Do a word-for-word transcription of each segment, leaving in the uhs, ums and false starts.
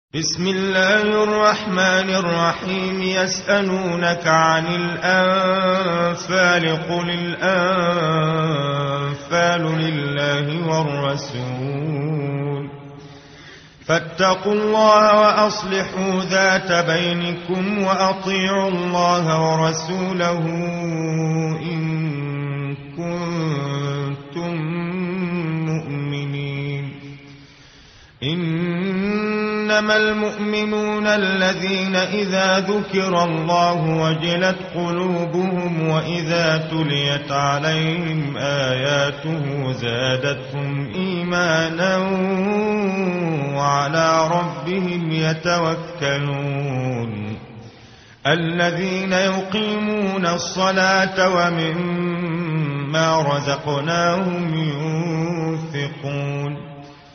بسم الله الرحمن الرحيم. يسألونك عن الأنفال قل الأنفال لله والرسول فاتقوا الله وأصلحوا ذات بينكم وأطيعوا الله ورسوله إن كنتم مؤمنين. إنما المؤمنون الذين إذا ذكر الله وجلت قلوبهم وإذا تليت عليهم آياته زادتهم إيمانا وعلى ربهم يتوكلون. الذين يقيمون الصلاة ومما رزقناهم ينفقون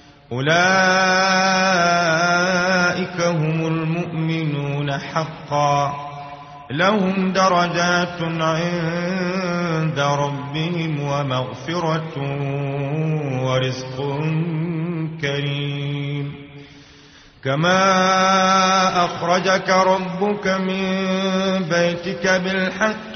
أولئك هم المؤمنون حقا لهم درجات عند ربهم ومغفرة ورزق كريم. كما أخرجك ربك من بيتك بالحق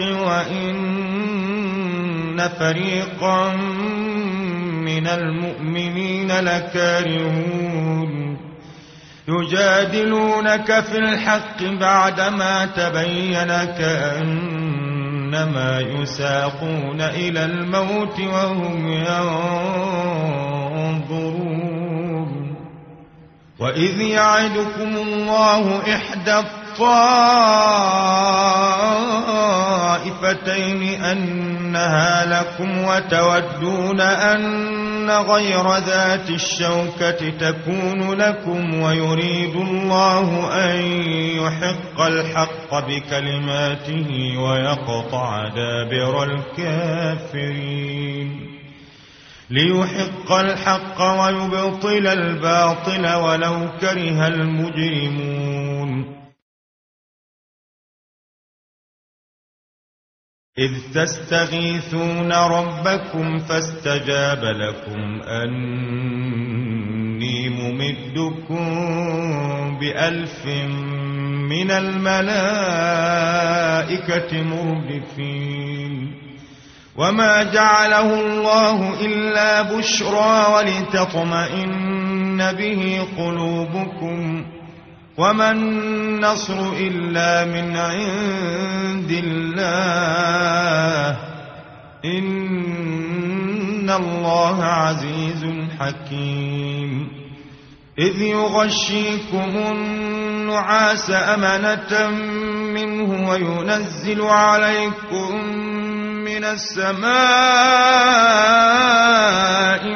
وإن فريقا من المؤمنين لكارهون يجادلونك في الحق بعدما تبين كأنما يساقون إلى الموت وهم ينظرون. وإذ يعدكم الله إحدى الطائفتين أنها لكم وتودون أن غير ذات الشوكة تكون لكم ويريد الله أن يحق الحق بكلماته ويقطع دابر الكافرين. ليحق الحق ويبطل الباطل ولو كره المجرمون. إذ تستغيثون ربكم فاستجاب لكم أني ممدكم بألف من الملائكة مردفين. وما جعله الله إلا بشرى ولتطمئن به قلوبكم وما النصر إلا من عند الله إن الله عزيز حكيم. إذ يغشيكم النعاس أمنة منه وينزل عليكم من السماء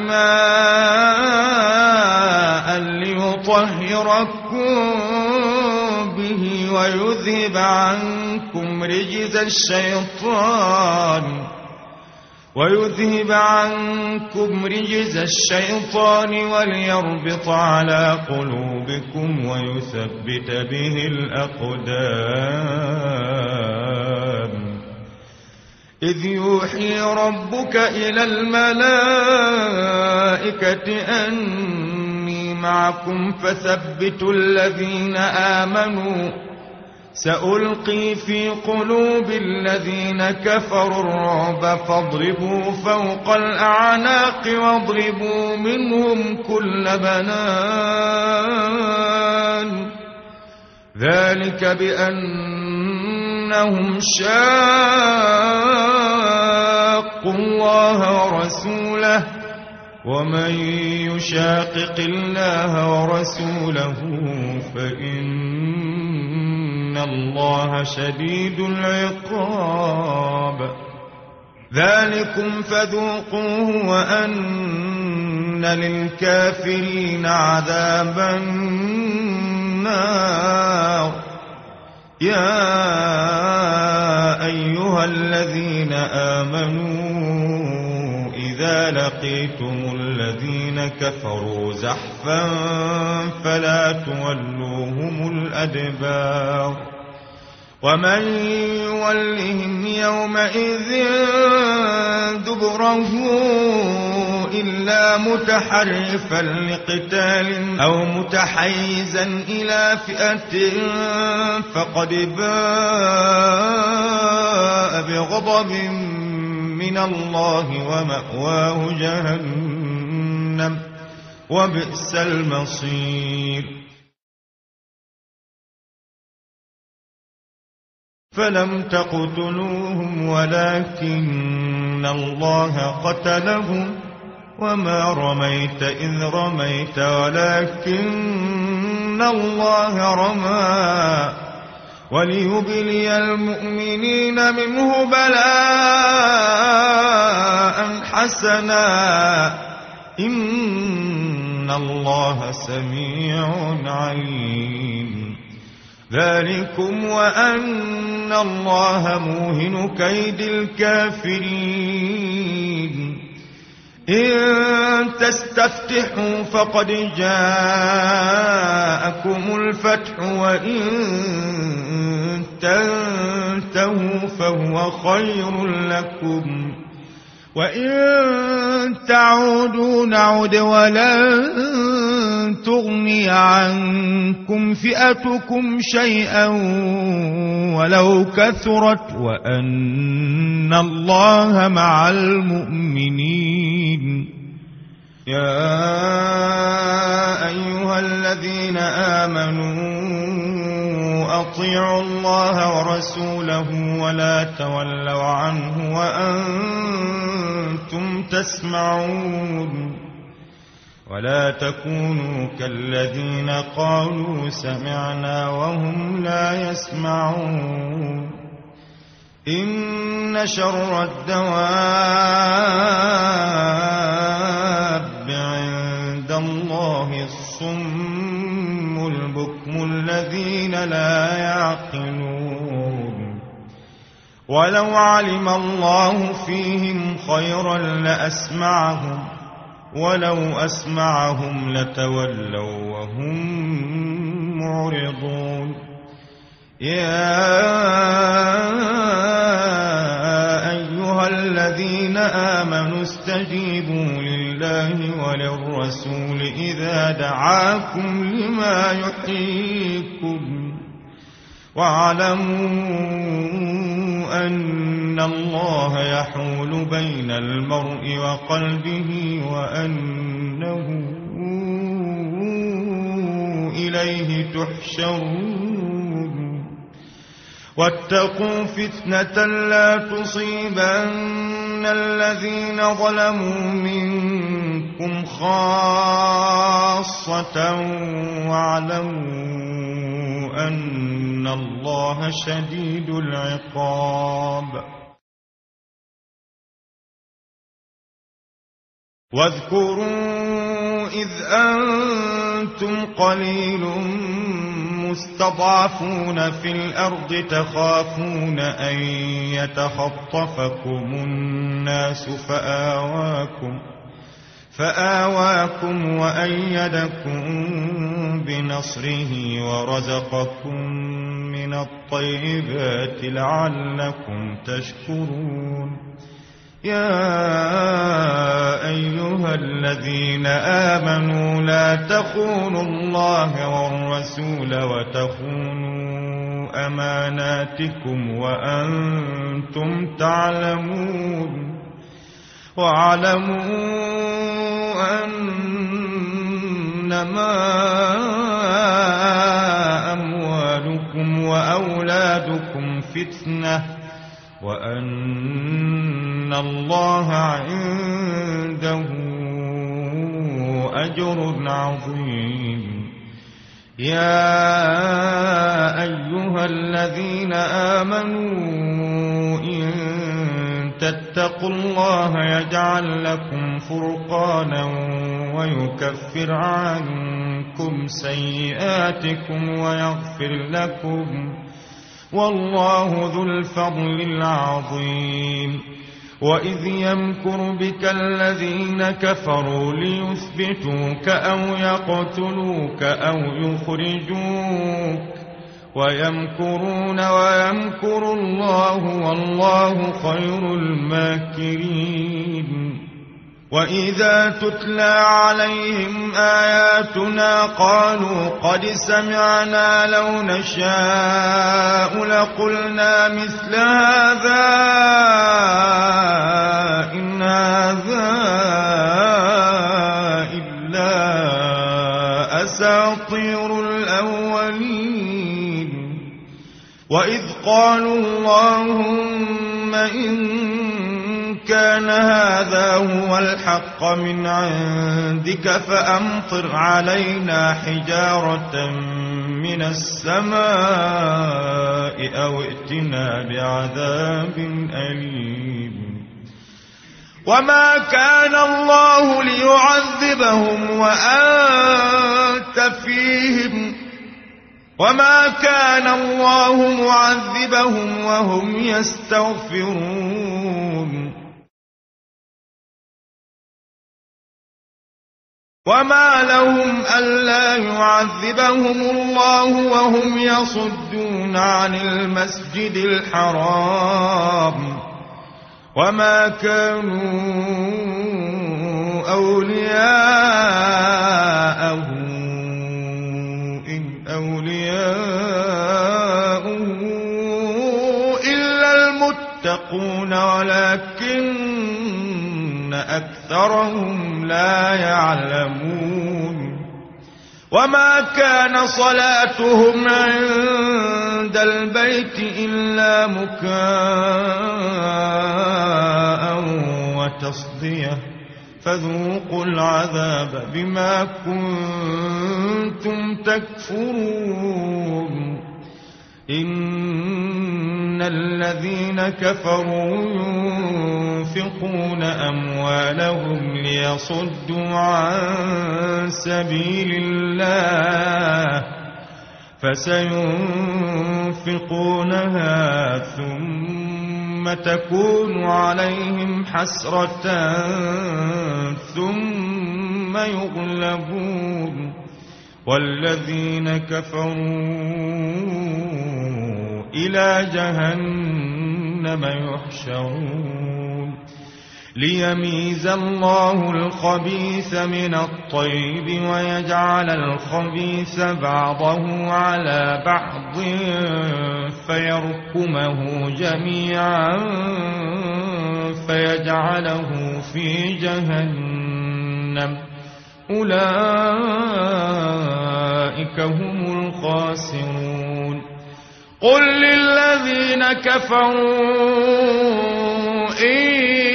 ماء ليطهركم به ويذهب عنكم رجز الشيطان ويذهب عنكم رجز الشيطان وليربط على قلوبكم ويثبت به الأقدام. إذ يوحي ربك إلى الملائكة أني معكم فثبتوا الذين آمنوا سألقي في قلوب الذين كفروا الرعب فاضربوا فوق الأعناق واضربوا منهم كل بنان. ذلك بأنهم شاقوا الله ورسوله ومن يشاقق الله ورسوله فإن الله شديد العقاب. ذلكم فذوقوه وأن للكافرين عذاب النار. يا أيها الذين آمنوا إذا لقيتم الذين كفروا زحفا فلا تولوهم الأدبار ومن يولهم يومئذ دبره إلا متحرفا لقتال أو متحيزا إلى فئة فقد باء بغضب من الله ومأواه جهنم وبئس المصير. فلم تقتلوهم ولكن الله قتلهم وما رميت إذ رميت ولكن الله رمى وليبلي المؤمنين منه بلاء حسنا إن الله سميع عليم. ذلكم وأن الله موهن كيد الكافرين. إن تستفتحوا فقد جاءكم الفتح وإن تنتهوا فهو خير لكم وإن تعودوا نعد ولن تغني عنكم فئتكم شيئا ولو كثرت وأن الله مع المؤمنين. يا أيها الذين آمنوا أطيعوا الله ورسوله ولا تولوا عنه وأنتم تسمعون ولا تكونوا كالذين قالوا سمعنا وهم لا يسمعون. إن شر الدواب عند الله الصم البكم الذين لا يعقلون. ولو علم الله فيهم خيرا لأسمعهم ولو أسمعهم لتولوا وهم معرضون. يا أيها الذين آمنوا استجيبوا لله وللرسول إذا دعاكم لما يحييكم واعلموا أن الله يحول بين المرء وقلبه وأنه إليه تحشرون. واتقوا فتنة لا تصيبن الذين ظلموا منكم خاصة واعلموا أن الله شديد العقاب. واذكروا إذ أنتم قليل مستضعفون في الأرض تخافون أن يتخطفكم الناس فآواكم فآواكم وأيدكم بنصره ورزقكم من الطيبات لعلكم تشكرون. يا أيها الذين آمنوا لا تخونوا الله والرسول وتخونوا أماناتكم وأنتم تعلمون. واعلموا أنما أموالكم وأولادكم فتنة وأن الله عنده أجر عظيم. يا أيها الذين آمنوا إن تتقوا الله يجعل لكم فرقانا ويكفر عنكم سيئاتكم ويغفر لكم والله ذو الفضل العظيم. وإذ يمكر بك الذين كفروا ليثبتوك أو يقتلوك أو يخرجوك ويمكرون ويمكر الله والله خير الماكرين وإذا تتلى عليهم آياتنا قالوا قد سمعنا لو نشاء لقلنا مثل هذا إن هذا إلا أساطير الأولين وإذ قالوا اللهم إن كان هذا هو الحق من عندك فأمطر علينا حجارة من السماء أو ائتنا بعذاب أليم وما كان الله ليعذبهم وأنت فيهم وما كان الله معذبهم وهم يستغفرون وما لهم ألا يعذبهم الله وهم يصدون عن المسجد الحرام وما كانوا أولياءه إن أولياءه إلا المتقون ولكن أكثرهم لا يعلمون وما كان صلاتهم عند البيت إلا مكاء وتصدية فذوقوا العذاب بما كنتم تكفرون إن الذين كفروا ينفقون أموالهم ليصدوا عن سبيل الله فسينفقونها ثم تكون عليهم حسرة ثم يغلبون والذين كفروا إلى جهنم يحشرون ليميز الله الخبيث من الطيب ويجعل الخبيث بعضه على بعض فيركمه جميعا فيجعله في جهنم أولئك هم الخاسرون قل للذين كفروا إن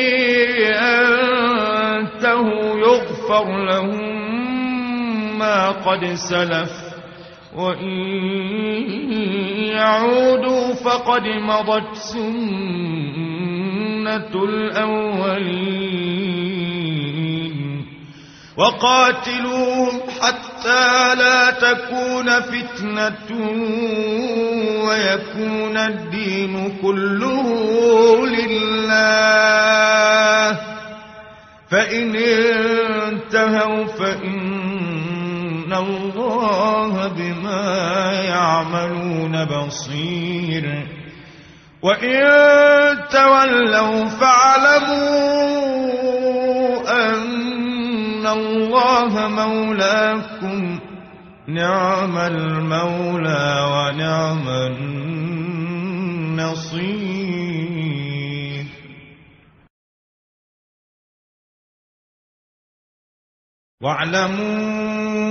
ينتهوا يغفر لهم ما قد سلف وإن يعودوا فقد مضت سنة الأولين وقاتلوهم حتى لا تكون فتنة ويكون الدين كله لله فإن انتهوا فإن الله بما يعملون بصير وإن تولوا فاعلموا أن الله مولاكم نعم المولى ونعم النصير واعلموا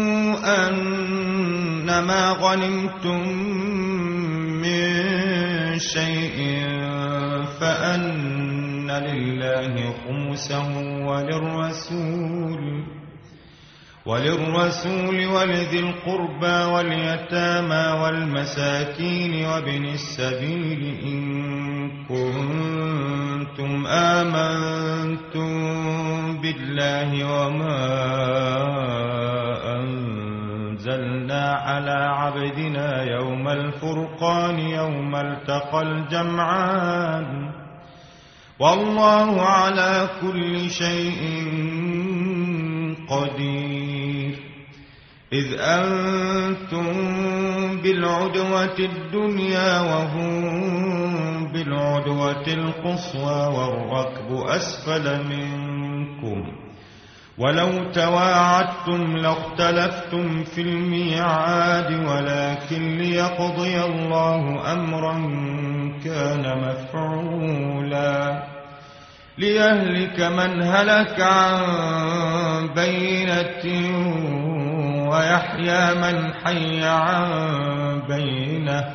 أنما غنمتم من شيء فأن لله خمسه وللرسول وللرسول ولذي القربى واليتامى والمساكين وابن السبيل إن كنتم آمنتم بالله وما أنزلنا على عبدنا يوم الفرقان يوم التقى الجمعان والله على كل شيء قدير إذ أنتم بالعدوة الدنيا وهم بالعدوة القصوى والركب أسفل منكم ولو تواعدتم لاختلفتم في الميعاد ولكن ليقضي الله أمرا كان مفعولا ليهلك من هلك عن بينة ويحيى من حي عن بينة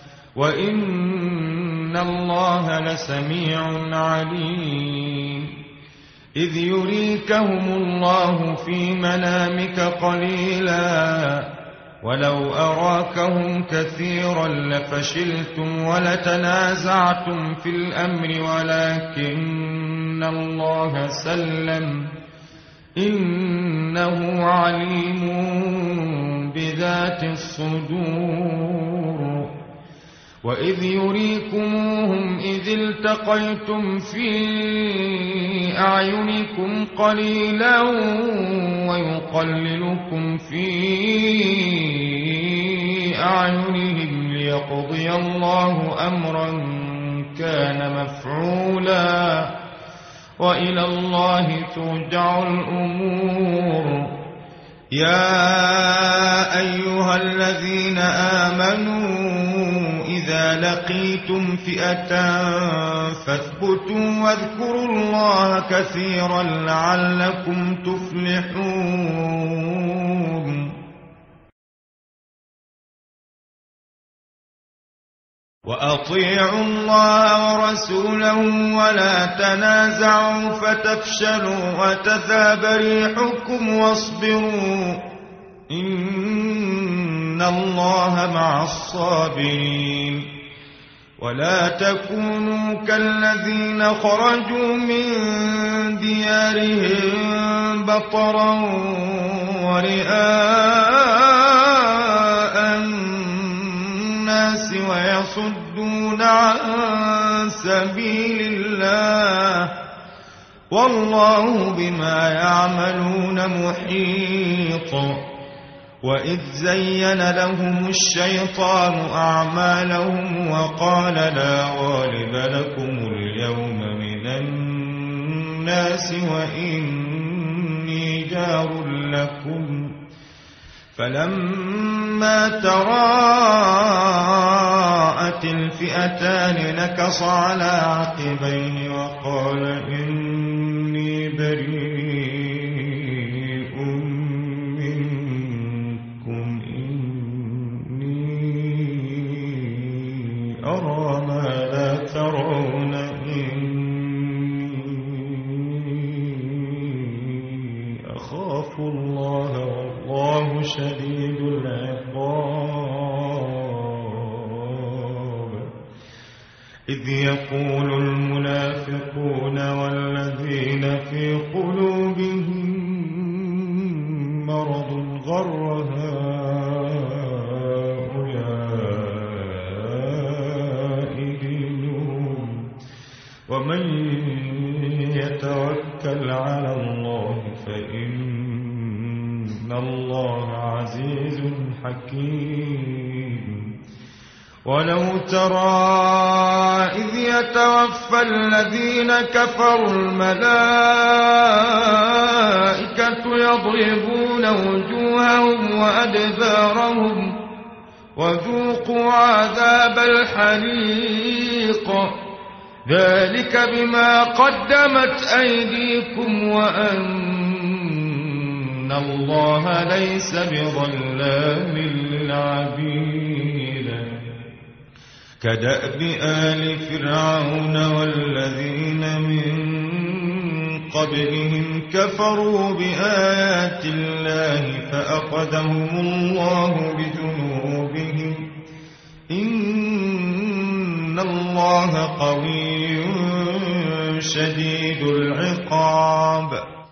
وإن الله لسميع عليم إذ يريكهم الله في منامك قليلا ولو أراكهم كثيرا لفشلتم ولتنازعتم في الأمر ولكن الله سلم إنه عليم بذات الصدور وإذ يريكموهم إذ التقيتم في أعينكم قليلا ويقللكم في أعينهم ليقضي الله أمرا كان مفعولا وإلى الله ترجع الأمور يا أيها الذين آمنوا إذا لقيتم فئة فاثبتوا واذكروا الله كثيرا لعلكم تفلحون وأطيعوا الله ورسوله ولا تنازعوا فتفشلوا وتذهب ريحكم واصبروا إن الله مع الصابرين ولا تكونوا كالذين خرجوا من ديارهم بطرا ورئاء الناس ويصدون عن سبيل الله والله بما يعملون محيط وإذ زين لهم الشيطان أعمالهم وقال لا غالب لكم اليوم من الناس وإني جار لكم فلما تراءت الفئتان نكص على عقبيه وقال إني بريء منكم إني أرى ما لا ترون إني أخاف الله والله شديد العقاب إذ يقول المنافقون والذين في قلوبهم مرض غر هؤلاء دينهم ومن يتوكل على الله فإن الله عزيز حكيم ولو ترى إذ يتوفى الذين كفروا الملائكة يضربون وجوههم وأدبارهم وذوقوا عذاب الحريق ذلك بما قدمت أيديكم وأن الله ليس بظلام للعبيد كدأب آل فرعون والذين من قبلهم كفروا بآيات الله فأخذهم الله بذنوبهم إن الله قوي شديد العقاب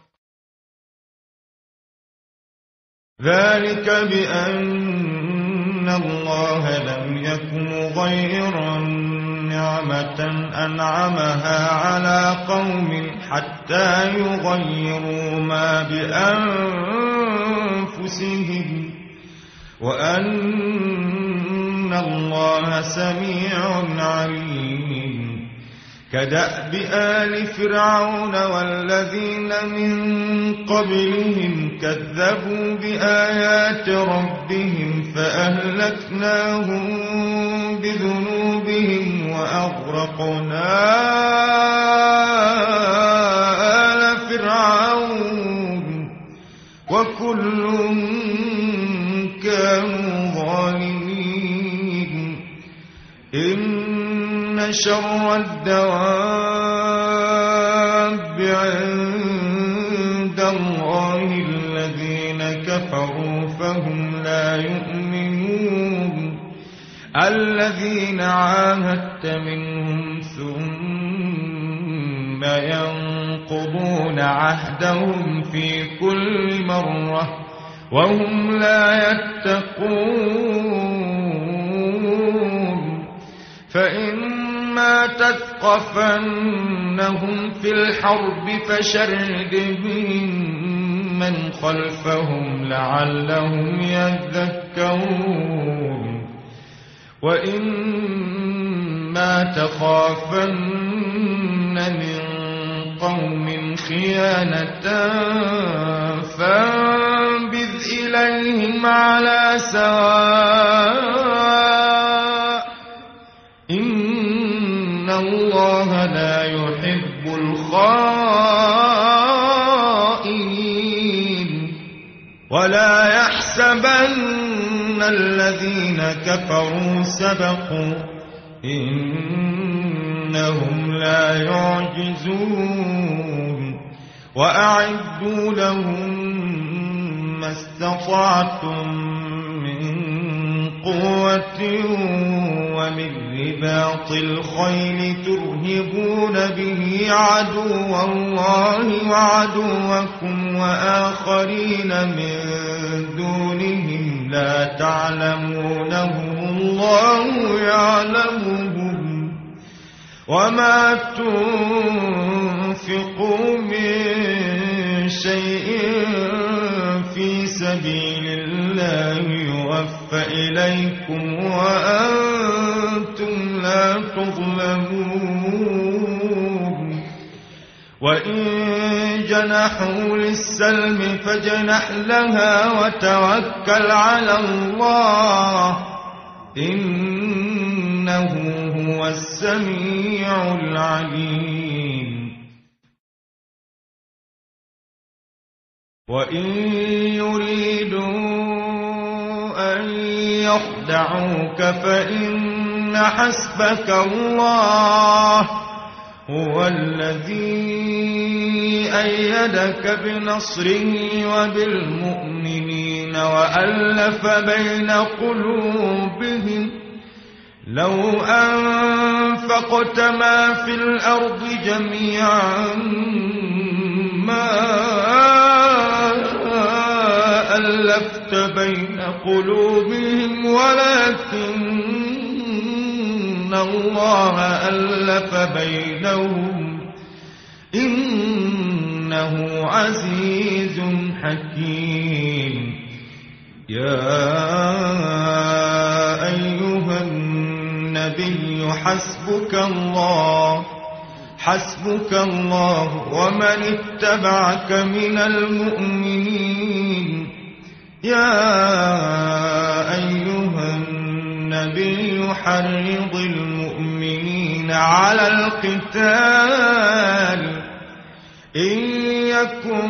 ذلك بأن الله لم يكن مغيرا نعمة أنعمها على قوم حتى يغيروا ما بأنفسهم وأن الله سميع عليم. كدأب آل فرعون والذين من قبلهم كذبوا بآيات ربهم فأهلكناهم بذنوبهم وأغرقنا آل فرعون وكل كانوا ظالمين. إن شر الدواب عند الله الذين كفروا فهم لا يؤمنون. الذين عاهدت منهم ثم ينقضون عهدهم في كل مرة وهم لا يتقون. فإما تثقفنهم في الحرب فشرد بهم من خلفهم لعلهم يذكرون. وإما تخافن من قوم خيانة فانبذ إليهم على سواء إن الله لا يحب الخائنين. ولا يحسبن الذين كفروا سبقوا إنهم لا يعجزون. وأعدوا لهم ما استطعتم من قوة ومن رباط الخيل ترهبون به عدو الله وعدوكم وآخرين من دونهم لا تعلمونهم الله يعلمهم. وما تنفقوا من شيء في سبيل الله يوفى إليكم وأنتم لا تظلمون. وإن جنحوا للسلم فاجنح لها وتوكل على الله إنه هو السميع العليم. وإن يريدوا أن يخدعوك فإن حسبك الله هو الذي أيدك بنصره وبالمؤمنين وألف بين قلوبهم. لو أنفقت ما في الأرض جميعا ما ألفت بين قلوبهم ولكن الله ألف بينهم إنه عزيز حكيم. يا أيها النبي حسبك الله حسبك الله ومن اتبعك من المؤمنين. يا أيها النبي حرض المؤمنين على القتال إن يكن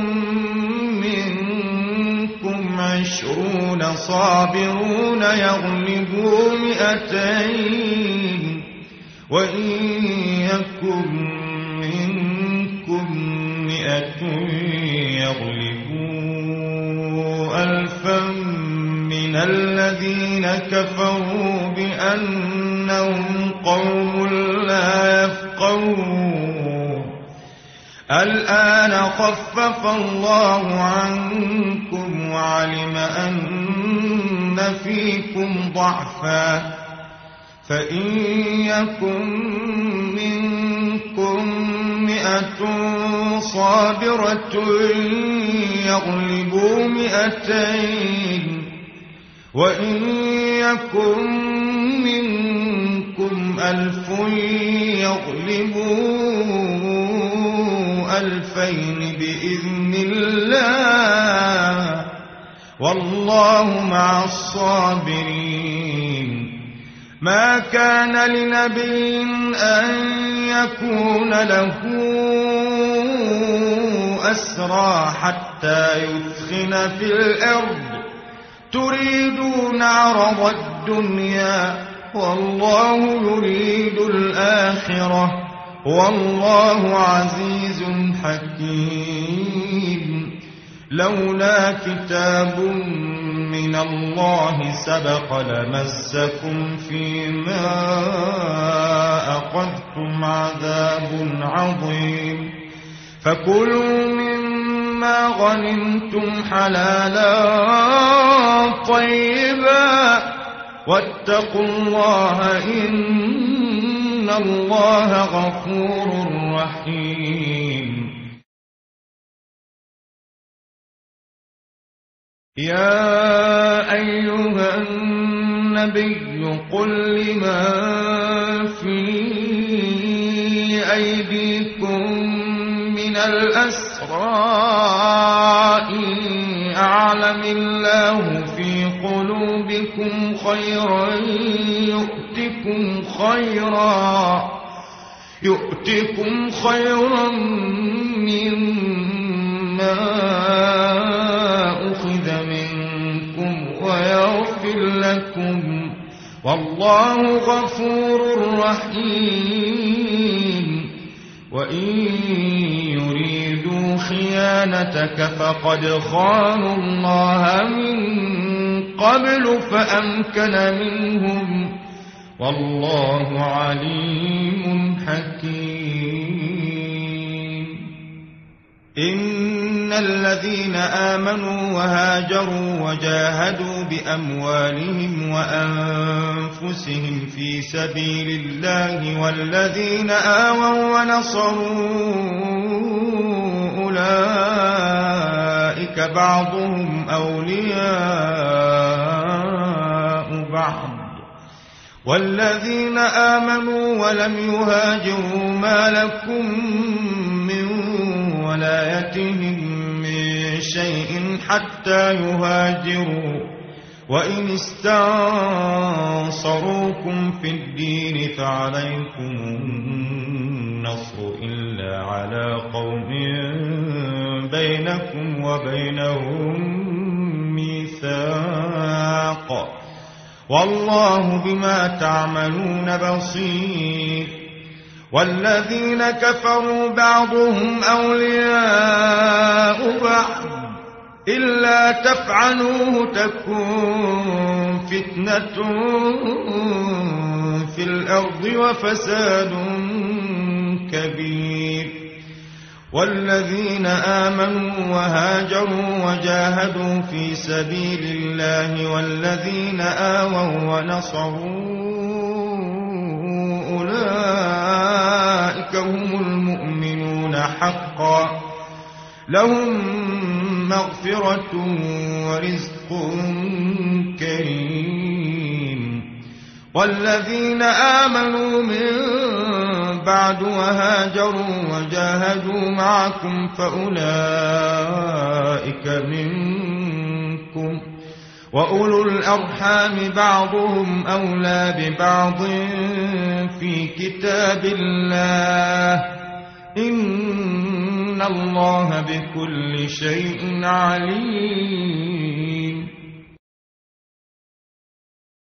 منكم عشرون صابرون يغلبوا مئتين وإن يكن منكم مئة يغلبوا ألفا من الذين كفروا بأنهم قوم لا يفقهون. الآن خفف الله عنكم وعلم أن فيكم ضعفا فإن يكن منكم مئة صابرة يغلبوا مئتين وإن يكن منكم ألف يغلبوا ألفين بإذن الله والله مع الصابرين. ما كان لنبي أن يكون له أسرى حتى يثخن في الأرض تريدون عرض الدنيا والله يريد الآخرة والله عزيز حكيم. لولا كتاب من الله سبق لمسكم فيما أخذتم عذاب عظيم. فكلوا مما غنمتم حلالا طيبا واتقوا الله إن الله غفور رحيم. يا أيها النبي قل لمن في أيديكم من الأسرى إن أعلم الله في قلوبكم خيرا يؤتكم خيرا يؤتكم خيرا مما أخذ منكم ويغفر لكم والله غفور رحيم. وإن يريدوا خيانتك فقد خانوا الله من قبل فأمكن منهم والله عليم حكيم. إن الذين آمنوا وهاجروا وجاهدوا بأموالهم وأنفسهم في سبيل الله والذين آووا ونصروا أولئك بعضهم أولياء بعض والذين آمنوا ولم يهاجروا ما لكم من ولايتهم من شيء حتى يهاجروا وإن استنصروكم في الدين فعليكم النصر إلا على قوم بينكم وبينهم ميثاق والله بما تعملون بصير. والذين كفروا بعضهم أولياء بعض إلا تفعلوه تكن فتنة في الأرض وفساد كبير. والذين آمنوا وهاجروا وجاهدوا في سبيل الله والذين آووا ونصروا أولئك هم المؤمنون حقا لهم مغفرة ورزق كريم. والذين آمنوا من بعد وهاجروا وجاهدوا معكم فأولئك منكم وأولو الأرحام بعضهم أولى ببعض في كتاب الله إن الله بكل شيء عليم.